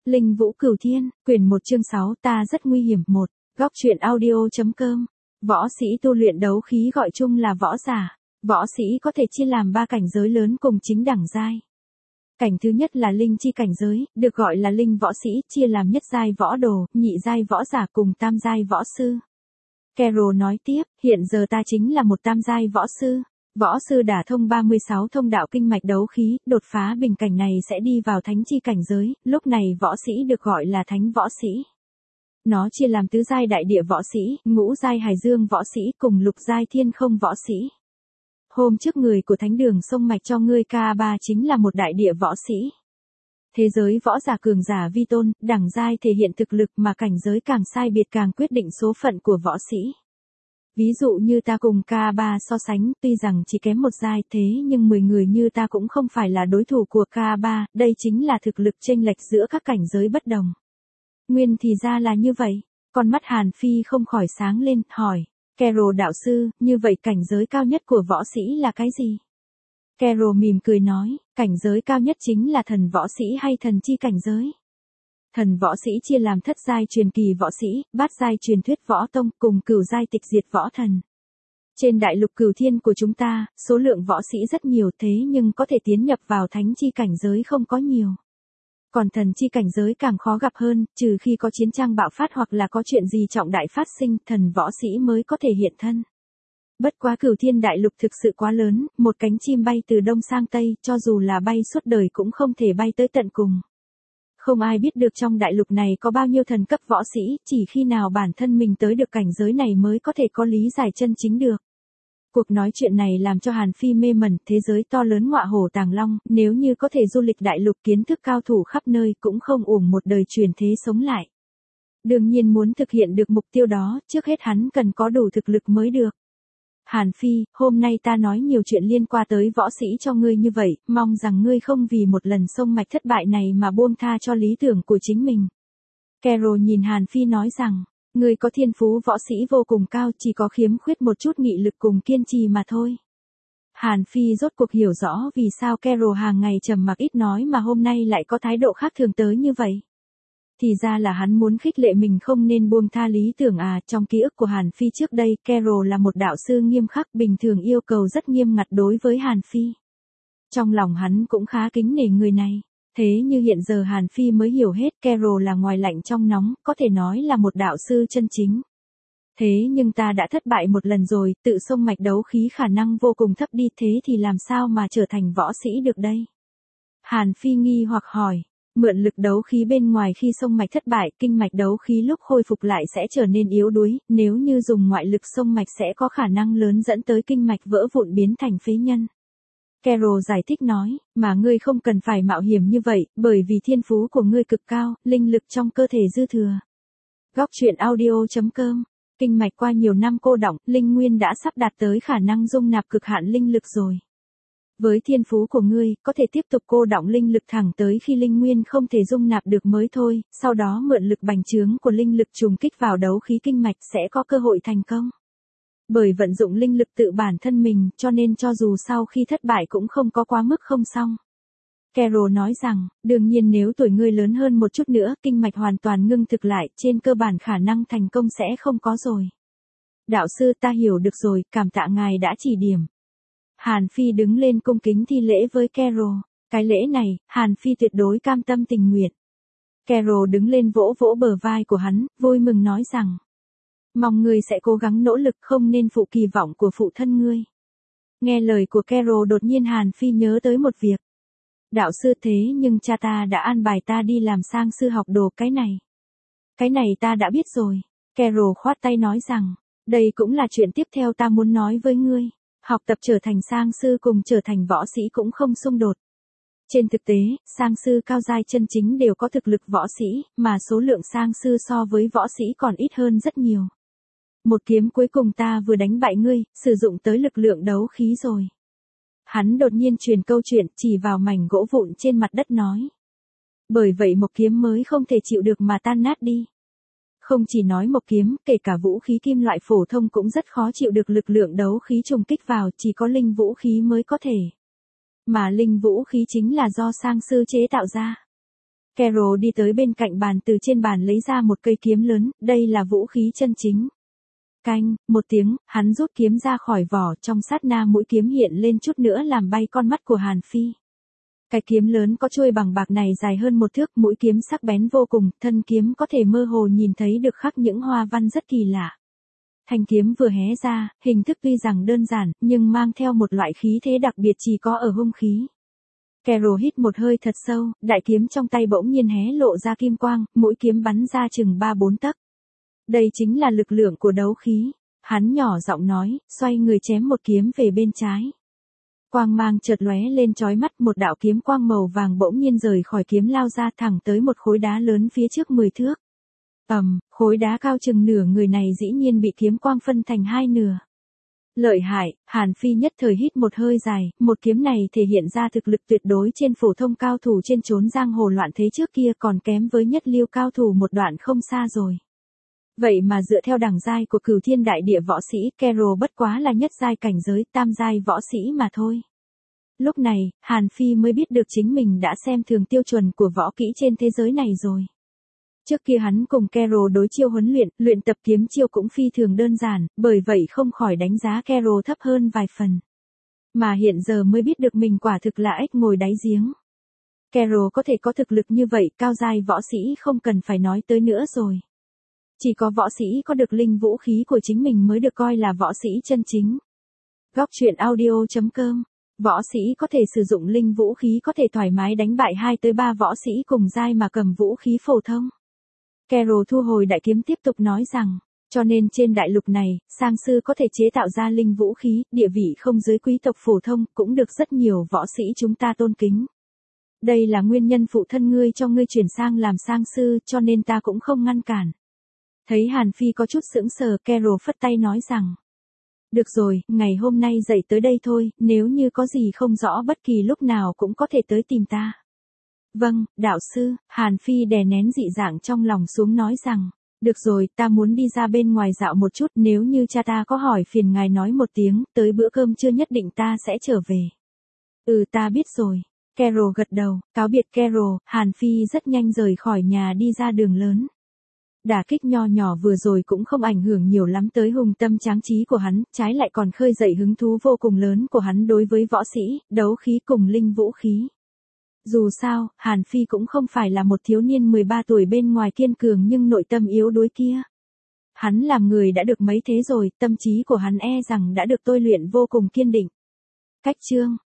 Linh Vũ Cửu Thiên, quyển 1 chương 6, ta rất nguy hiểm. 1. Góc truyện audio.com. Võ sĩ tu luyện đấu khí gọi chung là võ giả. Võ sĩ có thể chia làm 3 cảnh giới lớn cùng chính đẳng giai. Cảnh thứ nhất là linh chi cảnh giới, được gọi là linh võ sĩ, chia làm nhất giai võ đồ, nhị giai võ giả cùng tam giai võ sư. Carol nói tiếp, hiện giờ ta chính là một tam giai võ sư. Võ sư đả thông 36 thông đạo kinh mạch đấu khí, đột phá bình cảnh này sẽ đi vào thánh chi cảnh giới, lúc này võ sĩ được gọi là thánh võ sĩ. Nó chia làm tứ giai đại địa võ sĩ, ngũ giai hải dương võ sĩ cùng lục giai thiên không võ sĩ. Hôm trước người của thánh đường sông mạch cho ngươi K3 chính là một đại địa võ sĩ. Thế giới võ giả cường giả vi tôn, đẳng giai thể hiện thực lực mà cảnh giới càng sai biệt càng quyết định số phận của võ sĩ. Ví dụ như ta cùng K3 so sánh, tuy rằng chỉ kém một giai thế nhưng 10 người như ta cũng không phải là đối thủ của K3, đây chính là thực lực chênh lệch giữa các cảnh giới bất đồng. Nguyên thì ra là như vậy, con mắt Hàn Phi không khỏi sáng lên, hỏi, Carol đạo sư, như vậy cảnh giới cao nhất của võ sĩ là cái gì? Carol mỉm cười nói, cảnh giới cao nhất chính là thần võ sĩ hay thần chi cảnh giới. Thần võ sĩ chia làm thất giai truyền kỳ võ sĩ, bát giai truyền thuyết võ tông cùng cửu giai tịch diệt võ thần. Trên đại lục Cửu Thiên của chúng ta, số lượng võ sĩ rất nhiều thế nhưng có thể tiến nhập vào thánh chi cảnh giới không có nhiều. Còn thần chi cảnh giới càng khó gặp hơn, trừ khi có chiến tranh bạo phát hoặc là có chuyện gì trọng đại phát sinh, thần võ sĩ mới có thể hiện thân. Bất quá Cửu Thiên đại lục thực sự quá lớn, một cánh chim bay từ đông sang tây, cho dù là bay suốt đời cũng không thể bay tới tận cùng. Không ai biết được trong đại lục này có bao nhiêu thần cấp võ sĩ, chỉ khi nào bản thân mình tới được cảnh giới này mới có thể có lý giải chân chính được. Cuộc nói chuyện này làm cho Hàn Phi mê mẩn, thế giới to lớn ngọa hổ tàng long, nếu như có thể du lịch đại lục kiến thức cao thủ khắp nơi cũng không uổng một đời truyền thế sống lại. Đương nhiên muốn thực hiện được mục tiêu đó, trước hết hắn cần có đủ thực lực mới được. Hàn Phi, hôm nay ta nói nhiều chuyện liên quan tới võ sĩ cho ngươi như vậy, mong rằng ngươi không vì một lần sông mạch thất bại này mà buông tha cho lý tưởng của chính mình. Carol nhìn Hàn Phi nói rằng, ngươi có thiên phú võ sĩ vô cùng cao, chỉ có khiếm khuyết một chút nghị lực cùng kiên trì mà thôi. Hàn Phi rốt cuộc hiểu rõ vì sao Carol hàng ngày trầm mặc ít nói mà hôm nay lại có thái độ khác thường tới như vậy. Thì ra là hắn muốn khích lệ mình không nên buông tha lý tưởng à, trong ký ức của Hàn Phi trước đây, Carol là một đạo sư nghiêm khắc bình thường yêu cầu rất nghiêm ngặt đối với Hàn Phi. Trong lòng hắn cũng khá kính nể người này, thế như hiện giờ Hàn Phi mới hiểu hết Carol là ngoài lạnh trong nóng, có thể nói là một đạo sư chân chính. Thế nhưng ta đã thất bại một lần rồi, tự xông mạch đấu khí khả năng vô cùng thấp đi, thế thì làm sao mà trở thành võ sĩ được đây? Hàn Phi nghi hoặc hỏi. Mượn lực đấu khí bên ngoài khi xông mạch thất bại, kinh mạch đấu khí lúc khôi phục lại sẽ trở nên yếu đuối, nếu như dùng ngoại lực xông mạch sẽ có khả năng lớn dẫn tới kinh mạch vỡ vụn biến thành phế nhân. Carol giải thích nói, mà ngươi không cần phải mạo hiểm như vậy, bởi vì thiên phú của ngươi cực cao, linh lực trong cơ thể dư thừa. Góc truyện audio.com. Kinh mạch qua nhiều năm cô đọng, linh nguyên đã sắp đạt tới khả năng dung nạp cực hạn linh lực rồi. Với thiên phú của ngươi, có thể tiếp tục cô đọng linh lực thẳng tới khi linh nguyên không thể dung nạp được mới thôi, sau đó mượn lực bành trướng của linh lực trùng kích vào đấu khí kinh mạch sẽ có cơ hội thành công. Bởi vận dụng linh lực tự bản thân mình, cho nên cho dù sau khi thất bại cũng không có quá mức không xong. Carol nói rằng, đương nhiên nếu tuổi ngươi lớn hơn một chút nữa, kinh mạch hoàn toàn ngưng thực lại, trên cơ bản khả năng thành công sẽ không có rồi. Đạo sư ta hiểu được rồi, cảm tạ ngài đã chỉ điểm. Hàn Phi đứng lên cung kính thi lễ với Carol. Cái lễ này, Hàn Phi tuyệt đối cam tâm tình nguyện. Carol đứng lên vỗ vỗ bờ vai của hắn, vui mừng nói rằng, mong ngươi sẽ cố gắng nỗ lực không nên phụ kỳ vọng của phụ thân ngươi. Nghe lời của Carol đột nhiên Hàn Phi nhớ tới một việc. Đạo sư thế nhưng cha ta đã an bài ta đi làm sang sư học đồ cái này. Cái này ta đã biết rồi. Carol khoát tay nói rằng, đây cũng là chuyện tiếp theo ta muốn nói với ngươi. Học tập trở thành sang sư cùng trở thành võ sĩ cũng không xung đột. Trên thực tế, sang sư cao giai chân chính đều có thực lực võ sĩ, mà số lượng sang sư so với võ sĩ còn ít hơn rất nhiều. Một kiếm cuối cùng ta vừa đánh bại ngươi, sử dụng tới lực lượng đấu khí rồi. Hắn đột nhiên truyền câu chuyện chỉ vào mảnh gỗ vụn trên mặt đất nói. Bởi vậy một kiếm mới không thể chịu được mà tan nát đi. Không chỉ nói một kiếm, kể cả vũ khí kim loại phổ thông cũng rất khó chịu được lực lượng đấu khí trùng kích vào, chỉ có linh vũ khí mới có thể. Mà linh vũ khí chính là do sang sư chế tạo ra. Carol đi tới bên cạnh bàn, từ trên bàn lấy ra một cây kiếm lớn, đây là vũ khí chân chính. Canh, một tiếng, hắn rút kiếm ra khỏi vỏ, trong sát na mũi kiếm hiện lên chút nữa làm bay con mắt của Hàn Phi. Cái kiếm lớn có chuôi bằng bạc này dài hơn 1 thước, mũi kiếm sắc bén vô cùng, thân kiếm có thể mơ hồ nhìn thấy được khắc những hoa văn rất kỳ lạ. Thanh kiếm vừa hé ra, hình thức tuy rằng đơn giản, nhưng mang theo một loại khí thế đặc biệt chỉ có ở hung khí. Carol hít một hơi thật sâu, đại kiếm trong tay bỗng nhiên hé lộ ra kim quang, mũi kiếm bắn ra chừng 3-4 tấc. Đây chính là lực lượng của đấu khí. Hắn nhỏ giọng nói, xoay người chém một kiếm về bên trái. Quang mang chợt lóe lên chói mắt, một đạo kiếm quang màu vàng bỗng nhiên rời khỏi kiếm lao ra thẳng tới một khối đá lớn phía trước 10 thước. Khối đá cao chừng nửa người này dĩ nhiên bị kiếm quang phân thành 2 nửa. Lợi hại, Hàn Phi nhất thời hít một hơi dài, một kiếm này thể hiện ra thực lực tuyệt đối trên phổ thông cao thủ trên chốn giang hồ loạn thế trước kia, còn kém với nhất lưu cao thủ một đoạn không xa rồi. Vậy mà dựa theo đẳng giai của Cửu Thiên Đại Địa võ sĩ, Carol bất quá là nhất giai cảnh giới, tam giai võ sĩ mà thôi. Lúc này, Hàn Phi mới biết được chính mình đã xem thường tiêu chuẩn của võ kỹ trên thế giới này rồi. Trước kia hắn cùng Carol đối chiêu huấn luyện tập kiếm chiêu cũng phi thường đơn giản, bởi vậy không khỏi đánh giá Carol thấp hơn vài phần. Mà hiện giờ mới biết được mình quả thực là ếch ngồi đáy giếng. Carol có thể có thực lực như vậy, cao giai võ sĩ không cần phải nói tới nữa rồi. Chỉ có võ sĩ có được linh vũ khí của chính mình mới được coi là võ sĩ chân chính. Góc truyện audio.com. Võ sĩ có thể sử dụng linh vũ khí có thể thoải mái đánh bại 2-3 võ sĩ cùng giai mà cầm vũ khí phổ thông. Carol thu hồi đại kiếm tiếp tục nói rằng, cho nên trên đại lục này, sang sư có thể chế tạo ra linh vũ khí, địa vị không dưới quý tộc phổ thông, cũng được rất nhiều võ sĩ chúng ta tôn kính. Đây là nguyên nhân phụ thân ngươi cho ngươi chuyển sang làm sang sư, cho nên ta cũng không ngăn cản. Thấy Hàn Phi có chút sững sờ, Carol phất tay nói rằng, được rồi, ngày hôm nay dậy tới đây thôi, nếu như có gì không rõ bất kỳ lúc nào cũng có thể tới tìm ta. Vâng, đạo sư, Hàn Phi đè nén dị dạng trong lòng xuống nói rằng, được rồi, ta muốn đi ra bên ngoài dạo một chút, nếu như cha ta có hỏi phiền ngài nói một tiếng, tới bữa cơm trưa nhất định ta sẽ trở về. Ta biết rồi. Carol gật đầu, cáo biệt Carol, Hàn Phi rất nhanh rời khỏi nhà đi ra đường lớn. Đả kích nho nhỏ vừa rồi cũng không ảnh hưởng nhiều lắm tới hùng tâm tráng trí của hắn, trái lại còn khơi dậy hứng thú vô cùng lớn của hắn đối với võ sĩ, đấu khí cùng linh vũ khí. Dù sao, Hàn Phi cũng không phải là một thiếu niên 13 tuổi bên ngoài kiên cường nhưng nội tâm yếu đuối kia. Hắn làm người đã được mấy thế rồi, tâm trí của hắn e rằng đã được tôi luyện vô cùng kiên định. Cách chương